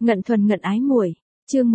Ngận thuần ngận ái muội, chương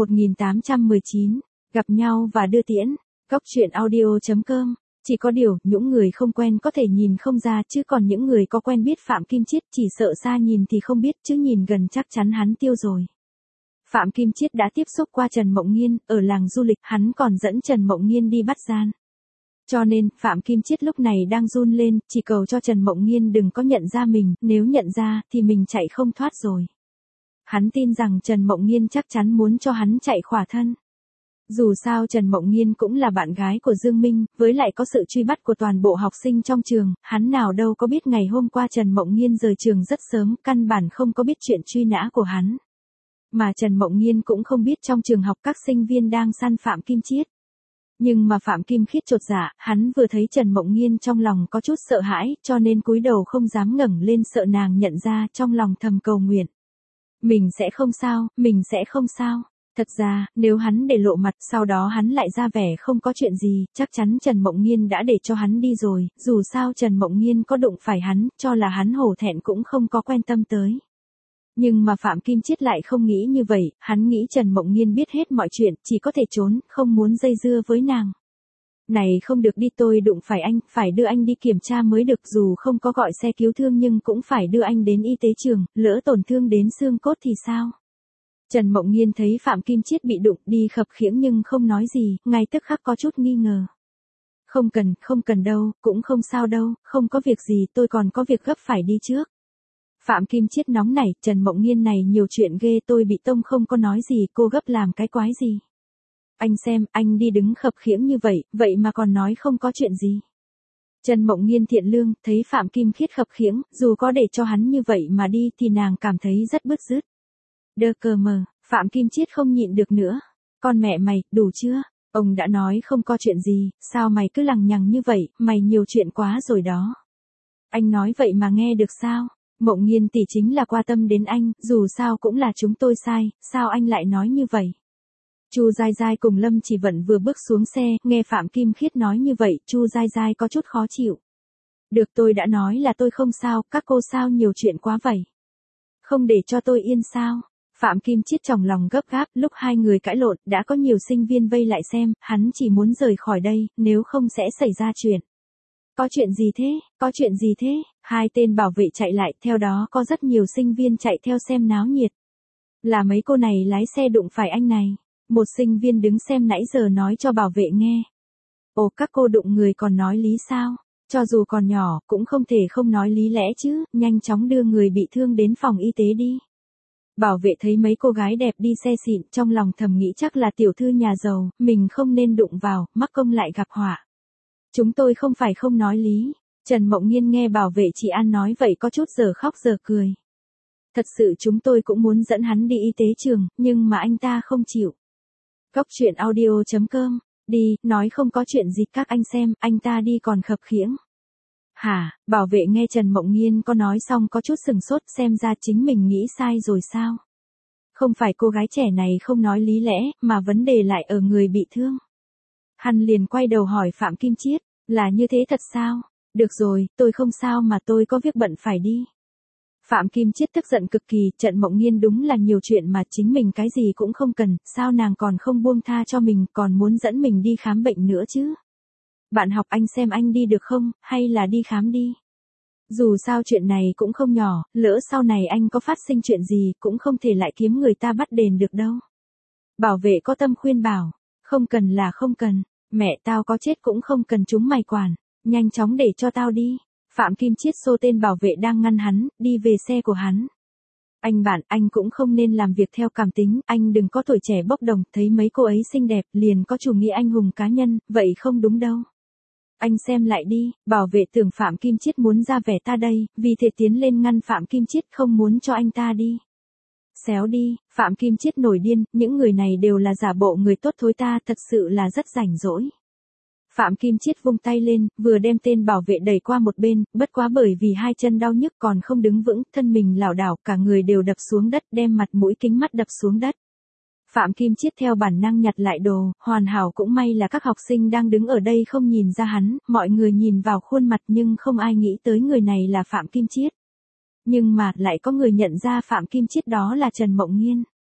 1819, gặp nhau và đưa tiễn, góc truyện audio.com. Chỉ có điều, những người không quen có thể nhìn không ra chứ còn những người có quen biết Phạm Kim Chiết chỉ sợ xa nhìn thì không biết chứ nhìn gần chắc chắn hắn tiêu rồi. Phạm Kim Chiết đã tiếp xúc qua Trần Mộng Nghiên, ở làng du lịch hắn còn dẫn Trần Mộng Nghiên đi bắt gian. Cho nên, Phạm Kim Chiết lúc này đang run lên, chỉ cầu cho Trần Mộng Nghiên đừng có nhận ra mình, nếu nhận ra thì mình chạy không thoát rồi. Hắn tin rằng Trần Mộng Nghiên chắc chắn muốn cho hắn chạy khỏa thân. Dù sao Trần Mộng Nghiên cũng là bạn gái của Dương Minh, với lại có sự truy bắt của toàn bộ học sinh trong trường, hắn nào đâu có biết ngày hôm qua Trần Mộng Nghiên rời trường rất sớm, căn bản không có biết chuyện truy nã của hắn. Mà Trần Mộng Nghiên cũng không biết trong trường học các sinh viên đang săn Phạm Kim Chiết. Nhưng mà Phạm Kim Khiết chột dạ, hắn vừa thấy Trần Mộng Nghiên trong lòng có chút sợ hãi, cho nên cúi đầu không dám ngẩng lên sợ nàng nhận ra, trong lòng thầm cầu nguyện. Mình sẽ không sao, mình sẽ không sao. Thật ra, nếu hắn để lộ mặt, sau đó hắn lại ra vẻ không có chuyện gì, chắc chắn Trần Mộng Nghiên đã để cho hắn đi rồi, dù sao Trần Mộng Nghiên có đụng phải hắn, cho là hắn hổ thẹn cũng không có quan tâm tới. Nhưng mà Phạm Kim Chiết lại không nghĩ như vậy, hắn nghĩ Trần Mộng Nghiên biết hết mọi chuyện, chỉ có thể trốn, không muốn dây dưa với nàng. Này không được đi, tôi đụng phải anh, phải đưa anh đi kiểm tra mới được, dù không có gọi xe cứu thương nhưng cũng phải đưa anh đến y tế trường, lỡ tổn thương đến xương cốt thì sao? Trần Mộng Nghiên thấy Phạm Kim Chiết bị đụng đi khập khiễng nhưng không nói gì, ngay tức khắc có chút nghi ngờ. Không cần đâu, cũng không sao đâu, không có việc gì, tôi còn có việc gấp phải đi trước. Phạm Kim Chiết nóng nảy, Trần Mộng Nghiên này nhiều chuyện ghê, tôi bị tông không có nói gì, cô gấp làm cái quái gì. Anh xem, anh đi đứng khập khiễng như vậy, vậy mà còn nói không có chuyện gì. Trần Mộng Nghiên thiện lương, thấy Phạm Kim Khiết khập khiễng, dù có để cho hắn như vậy mà đi thì nàng cảm thấy rất bứt rứt. Đơ cờ mờ, Phạm Kim Chiết không nhịn được nữa. Con mẹ mày, đủ chưa? Ông đã nói không có chuyện gì, sao mày cứ lằng nhằng như vậy, mày nhiều chuyện quá rồi đó. Anh nói vậy mà nghe được sao? Mộng Nghiên tỷ chính là quan tâm đến anh, dù sao cũng là chúng tôi sai, sao anh lại nói như vậy? Chu Giai Giai cùng Lâm Chỉ Vận vừa bước xuống xe, nghe Phạm Kim Khiết nói như vậy, Chu Giai Giai có chút khó chịu. Được, tôi đã nói là tôi không sao, các cô sao nhiều chuyện quá vậy? Không để cho tôi yên sao? Phạm Kim Chiết trong lòng gấp gáp, lúc hai người cãi lộn, đã có nhiều sinh viên vây lại xem, hắn chỉ muốn rời khỏi đây, nếu không sẽ xảy ra chuyện. Có chuyện gì thế? Có chuyện gì thế? Hai tên bảo vệ chạy lại, theo đó có rất nhiều sinh viên chạy theo xem náo nhiệt. Là mấy cô này lái xe đụng phải anh này. Một sinh viên đứng xem nãy giờ nói cho bảo vệ nghe. Ồ, các cô đụng người còn nói lý sao? Cho dù còn nhỏ, cũng không thể không nói lý lẽ chứ, nhanh chóng đưa người bị thương đến phòng y tế đi. Bảo vệ thấy mấy cô gái đẹp đi xe xịn, trong lòng thầm nghĩ chắc là tiểu thư nhà giàu, mình không nên đụng vào, mắc công lại gặp họa. Chúng tôi không phải không nói lý. Trần Mộng Nghiên nghe bảo vệ chị An nói vậy có chút giờ khóc giờ cười. Thật sự chúng tôi cũng muốn dẫn hắn đi y tế trường, nhưng mà anh ta không chịu. Góc truyện audio.com, đi, nói không có chuyện gì, các anh xem, anh ta đi còn khập khiễng. Hả, bảo vệ nghe Trần Mộng Nghiên có nói xong có chút sừng sốt, xem ra chính mình nghĩ sai rồi sao? Không phải cô gái trẻ này không nói lý lẽ, mà vấn đề lại ở người bị thương. Hắn liền quay đầu hỏi Phạm Kim Chiết, là như thế thật sao? Được rồi, tôi không sao mà tôi có việc bận phải đi. Phạm Kim Chiết tức giận cực kỳ, Trần Mộng Nghiên đúng là nhiều chuyện mà chính mình cái gì cũng không cần, sao nàng còn không buông tha cho mình, còn muốn dẫn mình đi khám bệnh nữa chứ? Bạn học, anh xem anh đi được không, hay là đi khám đi? Dù sao chuyện này cũng không nhỏ, lỡ sau này anh có phát sinh chuyện gì, cũng không thể lại kiếm người ta bắt đền được đâu. Bảo vệ có tâm khuyên bảo, không cần là không cần, mẹ tao có chết cũng không cần chúng mày quản, nhanh chóng để cho tao đi. Phạm Kim Chiết xô tên bảo vệ đang ngăn hắn, đi về xe của hắn. Anh bạn, anh cũng không nên làm việc theo cảm tính, anh đừng có tuổi trẻ bốc đồng, thấy mấy cô ấy xinh đẹp, liền có chủ nghĩa anh hùng cá nhân, vậy không đúng đâu. Anh xem lại đi, bảo vệ tưởng Phạm Kim Chiết muốn ra vẻ ta đây, vì thế tiến lên ngăn Phạm Kim Chiết không muốn cho anh ta đi. Xéo đi, Phạm Kim Chiết nổi điên, những người này đều là giả bộ người tốt thối ta, thật sự là rất rảnh rỗi. Phạm Kim Chiết vung tay lên, vừa đem tên bảo vệ đẩy qua một bên, bất quá bởi vì hai chân đau nhức còn không đứng vững, thân mình lảo đảo, cả người đều đập xuống đất, đem mặt mũi kính mắt đập xuống đất. Phạm Kim Chiết theo bản năng nhặt lại đồ, hoàn hảo, cũng may là các học sinh đang đứng ở đây không nhìn ra hắn, mọi người nhìn vào khuôn mặt nhưng không ai nghĩ tới người này là Phạm Kim Chiết. Nhưng mà lại có người nhận ra Phạm Kim Chiết đó là Trần Mộng Nghiên.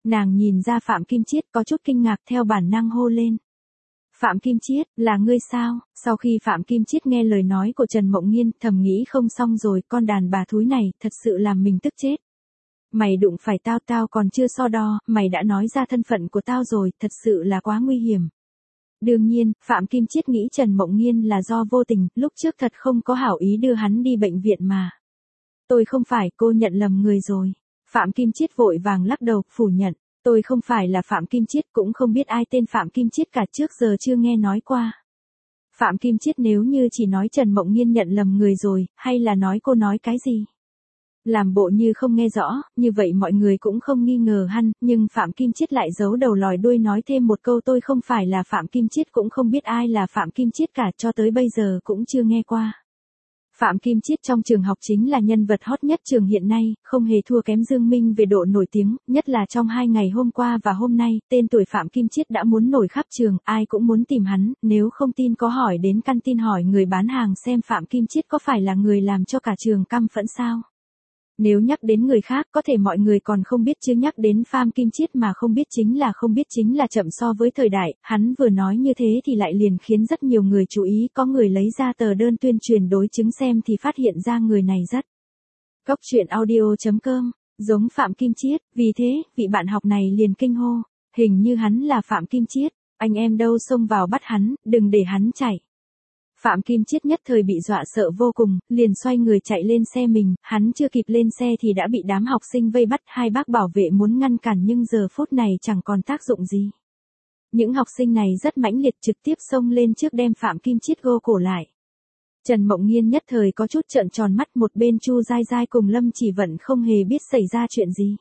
Nàng nhìn ra Phạm Kim Chiết có chút kinh ngạc theo bản năng hô lên. Phạm Kim Chiết, là ngươi sao? Sau khi Phạm Kim Chiết nghe lời nói của Trần Mộng Nghiên, thầm nghĩ không xong rồi, con đàn bà thúi này, thật sự làm mình tức chết. Mày đụng phải tao còn chưa so đo, mày đã nói ra thân phận của tao rồi, thật sự là quá nguy hiểm. Đương nhiên, Phạm Kim Chiết nghĩ Trần Mộng Nghiên là do vô tình, lúc trước thật không có hảo ý đưa hắn đi bệnh viện mà. Tôi không phải, cô nhận lầm người rồi. Phạm Kim Chiết vội vàng lắc đầu, phủ nhận. Tôi không phải là Phạm Kim Chiết, cũng không biết ai tên Phạm Kim Chiết cả, trước giờ chưa nghe nói qua. Phạm Kim Chiết nếu như chỉ nói Trần Mộng Nghiên nhận lầm người rồi, hay là nói cô nói cái gì? Làm bộ như không nghe rõ, như vậy mọi người cũng không nghi ngờ hắn, nhưng Phạm Kim Chiết lại giấu đầu lòi đuôi nói thêm một câu, tôi không phải là Phạm Kim Chiết, cũng không biết ai là Phạm Kim Chiết cả, cho tới bây giờ cũng chưa nghe qua. Phạm Kim Chiết trong trường học chính là nhân vật hot nhất trường hiện nay, không hề thua kém Dương Minh về độ nổi tiếng, nhất là trong 2 ngày hôm qua và hôm nay, tên tuổi Phạm Kim Chiết đã muốn nổi khắp trường, ai cũng muốn tìm hắn, nếu không tin có hỏi đến căn tin hỏi người bán hàng xem Phạm Kim Chiết có phải là người làm cho cả trường căm phẫn sao. Nếu nhắc đến người khác có thể mọi người còn không biết chứ nhắc đến Phạm Kim Chiết mà không biết chính là chậm so với thời đại, hắn vừa nói như thế thì lại liền khiến rất nhiều người chú ý, có người lấy ra tờ đơn tuyên truyền đối chứng xem thì phát hiện ra người này rất. Cốc truyện audio.com, giống Phạm Kim Chiết, vì thế, vị bạn học này liền kinh hô, hình như hắn là Phạm Kim Chiết, anh em đâu xông vào bắt hắn, đừng để hắn chạy. Phạm Kim Chiết nhất thời bị dọa sợ vô cùng, liền xoay người chạy lên xe mình, hắn chưa kịp lên xe thì đã bị đám học sinh vây bắt, 2 bác bảo vệ muốn ngăn cản nhưng giờ phút này chẳng còn tác dụng gì. Những học sinh này rất mãnh liệt trực tiếp xông lên trước đem Phạm Kim Chiết gô cổ lại. Trần Mộng Nghiên nhất thời có chút trợn tròn mắt, một bên Chu Giai Giai cùng Lâm Chỉ Vận không hề biết xảy ra chuyện gì.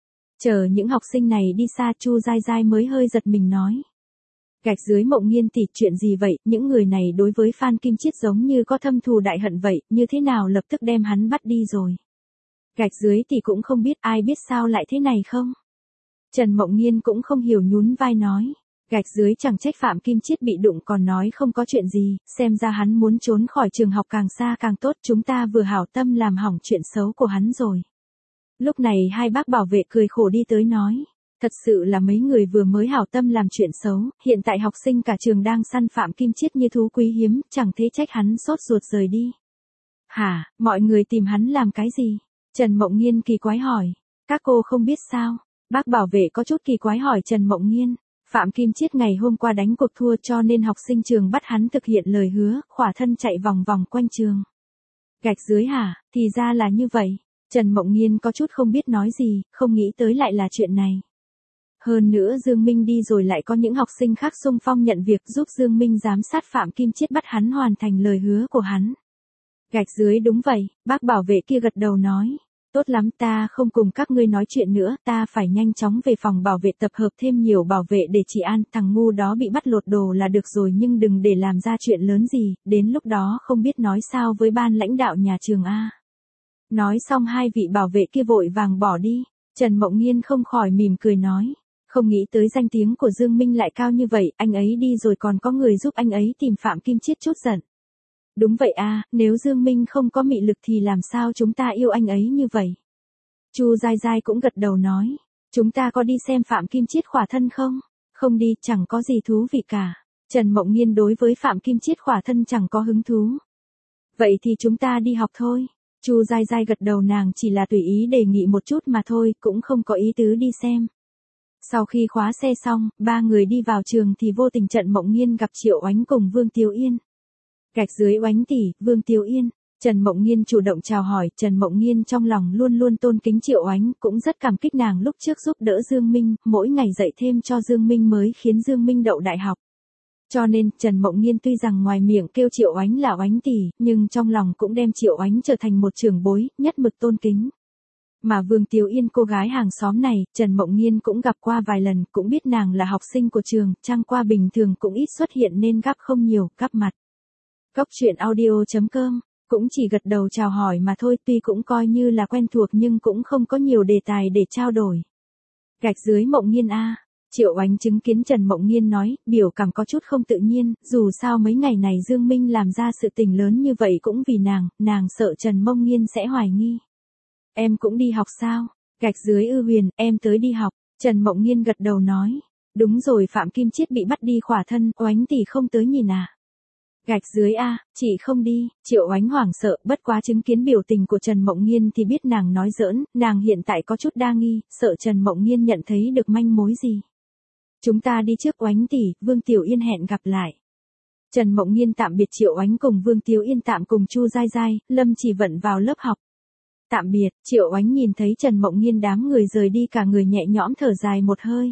Chờ những học sinh này đi xa, Chu Giai Giai mới hơi giật mình nói. Gạch dưới Mộng Nghiên tỷ, chuyện gì vậy, những người này đối với Phan Kim Chiết giống như có thâm thù đại hận vậy, như thế nào lập tức đem hắn bắt đi rồi. Gạch dưới tỷ cũng không biết, ai biết sao lại thế này không? Trần Mộng Nghiên cũng không hiểu, nhún vai nói. Gạch dưới chẳng trách Phạm Kim Chiết bị đụng còn nói không có chuyện gì, xem ra hắn muốn trốn khỏi trường học càng xa càng tốt, chúng ta vừa hảo tâm làm hỏng chuyện xấu của hắn rồi. Lúc này 2 bác bảo vệ cười khổ đi tới nói. Thật sự là mấy người vừa mới hảo tâm làm chuyện xấu, hiện tại học sinh cả trường đang săn Phạm Kim Chiết như thú quý hiếm, chẳng thế trách hắn sốt ruột rời đi. Hả, mọi người tìm hắn làm cái gì? Trần Mộng Nghiên kỳ quái hỏi. Các cô không biết sao? Bác bảo vệ có chút kỳ quái hỏi Trần Mộng Nghiên. Phạm Kim Chiết ngày hôm qua đánh cuộc thua cho nên học sinh trường bắt hắn thực hiện lời hứa, khỏa thân chạy vòng vòng quanh trường. Gạch dưới hả, thì ra là như vậy. Trần Mộng Nghiên có chút không biết nói gì, không nghĩ tới lại là chuyện này. Hơn nữa Dương Minh đi rồi lại có những học sinh khác xung phong nhận việc giúp Dương Minh giám sát Phạm Kim Chiết bắt hắn hoàn thành lời hứa của hắn. Gạch dưới đúng vậy, bác bảo vệ kia gật đầu nói. Tốt lắm, ta không cùng các ngươi nói chuyện nữa, ta phải nhanh chóng về phòng bảo vệ tập hợp thêm nhiều bảo vệ để trị an, thằng ngu đó bị bắt lột đồ là được rồi nhưng đừng để làm ra chuyện lớn gì, đến lúc đó không biết nói sao với ban lãnh đạo nhà trường A. Nói xong 2 vị bảo vệ kia vội vàng bỏ đi, Trần Mộng Nghiên không khỏi mỉm cười nói. Không nghĩ tới danh tiếng của Dương Minh lại cao như vậy, anh ấy đi rồi còn có người giúp anh ấy tìm Phạm Kim Chiết chút giận. Đúng vậy à, nếu Dương Minh không có mị lực thì làm sao chúng ta yêu anh ấy như vậy? Chu Giai Giai cũng gật đầu nói, chúng ta có đi xem Phạm Kim Chiết khỏa thân không? Không đi, chẳng có gì thú vị cả. Trần Mộng Nghiên đối với Phạm Kim Chiết khỏa thân chẳng có hứng thú. Vậy thì chúng ta đi học thôi. Chu Giai Giai gật đầu, nàng chỉ là tùy ý đề nghị một chút mà thôi, cũng không có ý tứ đi xem. Sau khi khóa xe xong, 3 người đi vào trường thì vô tình Trần Mộng Nghiên gặp Triệu Oánh cùng Vương Tiếu Yên. Gạch dưới Oánh tỷ, Vương Tiếu Yên. Trần Mộng Nghiên chủ động chào hỏi, Trần Mộng Nghiên trong lòng luôn luôn tôn kính Triệu Oánh, cũng rất cảm kích nàng lúc trước giúp đỡ Dương Minh, mỗi ngày dạy thêm cho Dương Minh mới khiến Dương Minh đậu đại học. Cho nên, Trần Mộng Nghiên tuy rằng ngoài miệng kêu Triệu Oánh là Oánh tỷ, nhưng trong lòng cũng đem Triệu Oánh trở thành một trưởng bối, nhất mực tôn kính. Mà Vương Tiếu Yên cô gái hàng xóm này, Trần Mộng Nghiên cũng gặp qua vài lần, cũng biết nàng là học sinh của trường, chẳng qua bình thường cũng ít xuất hiện nên gặp không nhiều, gặp mặt. Cốc truyện audio.com, cũng chỉ gật đầu chào hỏi mà thôi, tuy cũng coi như là quen thuộc nhưng cũng không có nhiều đề tài để trao đổi. Gạch dưới Mộng Nghiên a. Triệu Oánh chứng kiến Trần Mộng Nghiên nói, biểu cảm có chút không tự nhiên, dù sao mấy ngày này Dương Minh làm ra sự tình lớn như vậy cũng vì nàng sợ Trần Mộng Nghiên sẽ hoài nghi. Em cũng đi học sao? Gạch dưới Huyền, em tới đi học. Trần Mộng Nghiên gật đầu nói. Đúng rồi, Phạm Kim Chiết bị bắt đi khỏa thân, Oánh tỷ không tới nhìn à? Gạch dưới a, chị không đi. Triệu Oánh hoảng sợ, bất quá chứng kiến biểu tình của Trần Mộng Nghiên thì biết nàng nói giỡn, nàng hiện tại có chút đa nghi, sợ Trần Mộng Nghiên nhận thấy được manh mối gì. Chúng ta đi trước Oánh tỷ, Vương Tiểu Yên hẹn gặp lại. Trần Mộng Nghiên tạm biệt Triệu Oánh cùng Vương Tiểu Yên tạm cùng Chu Giai Giai, Lâm Chỉ Vận vào lớp học. Tạm biệt, Triệu Oánh nhìn thấy Trần Mộng Nghiên đám người rời đi cả người nhẹ nhõm thở dài một hơi.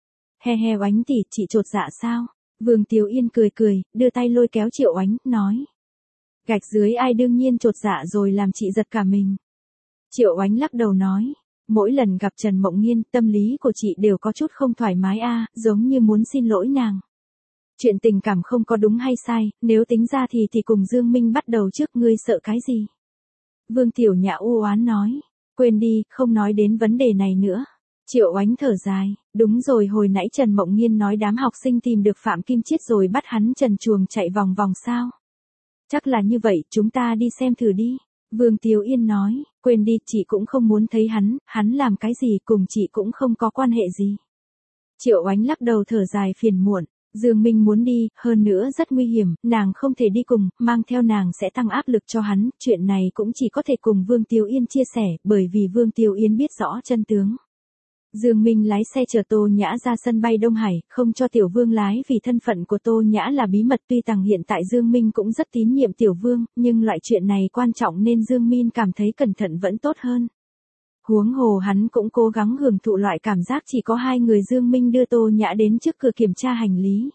He he Oánh tỷ, chị chột dạ sao? Vương Tiểu Yên cười cười, đưa tay lôi kéo Triệu Oánh, nói. Gạch dưới ai đương nhiên chột dạ rồi, làm chị giật cả mình. Triệu Oánh lắc đầu nói. Mỗi lần gặp Trần Mộng Nghiên, tâm lý của chị đều có chút không thoải mái a, giống như muốn xin lỗi nàng. Chuyện tình cảm không có đúng hay sai, nếu tính ra thì cùng Dương Minh bắt đầu trước, ngươi sợ cái gì? Vương Tiểu Nhã u oán nói. Quên đi, không nói đến vấn đề này nữa. Triệu Oánh thở dài. Đúng rồi, hồi nãy Trần Mộng Nghiên nói đám học sinh tìm được Phạm Kim Chiết rồi bắt hắn trần truồng chạy vòng vòng sao? Chắc là như vậy, chúng ta đi xem thử đi. Vương Tiểu Yên nói. Quên đi, chị cũng không muốn thấy hắn làm cái gì cùng chị cũng không có quan hệ gì. Triệu Oánh lắc đầu thở dài phiền muộn. Dương Minh muốn đi, hơn nữa rất nguy hiểm, nàng không thể đi cùng, mang theo nàng sẽ tăng áp lực cho hắn, chuyện này cũng chỉ có thể cùng Vương Tiểu Yên chia sẻ, bởi vì Vương Tiểu Yên biết rõ chân tướng. Dương Minh lái xe chở Tô Nhã ra sân bay Đông Hải, không cho Tiểu Vương lái vì thân phận của Tô Nhã là bí mật, tuy rằng hiện tại Dương Minh cũng rất tín nhiệm Tiểu Vương, nhưng loại chuyện này quan trọng nên Dương Minh cảm thấy cẩn thận vẫn tốt hơn. Huống hồ hắn cũng cố gắng hưởng thụ loại cảm giác chỉ có hai người. Dương Minh đưa Tô Nhã đến trước cửa kiểm tra hành lý.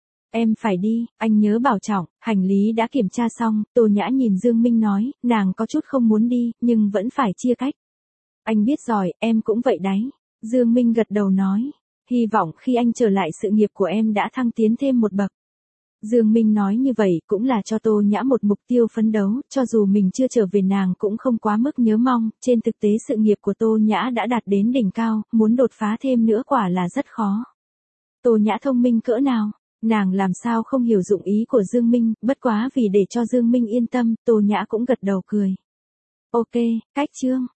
Em phải đi, anh nhớ bảo trọng. Hành lý đã kiểm tra xong, Tô Nhã nhìn Dương Minh nói, nàng có chút không muốn đi, nhưng vẫn phải chia cách. Anh biết rồi, em cũng vậy đấy. Dương Minh gật đầu nói, hy vọng khi anh trở lại sự nghiệp của em đã thăng tiến thêm một bậc. Dương Minh nói như vậy cũng là cho Tô Nhã một mục tiêu phấn đấu, cho dù mình chưa trở về nàng cũng không quá mức nhớ mong, trên thực tế sự nghiệp của Tô Nhã đã đạt đến đỉnh cao, muốn đột phá thêm nữa quả là rất khó. Tô Nhã thông minh cỡ nào, nàng làm sao không hiểu dụng ý của Dương Minh, bất quá vì để cho Dương Minh yên tâm, Tô Nhã cũng gật đầu cười. Ok, cách chương.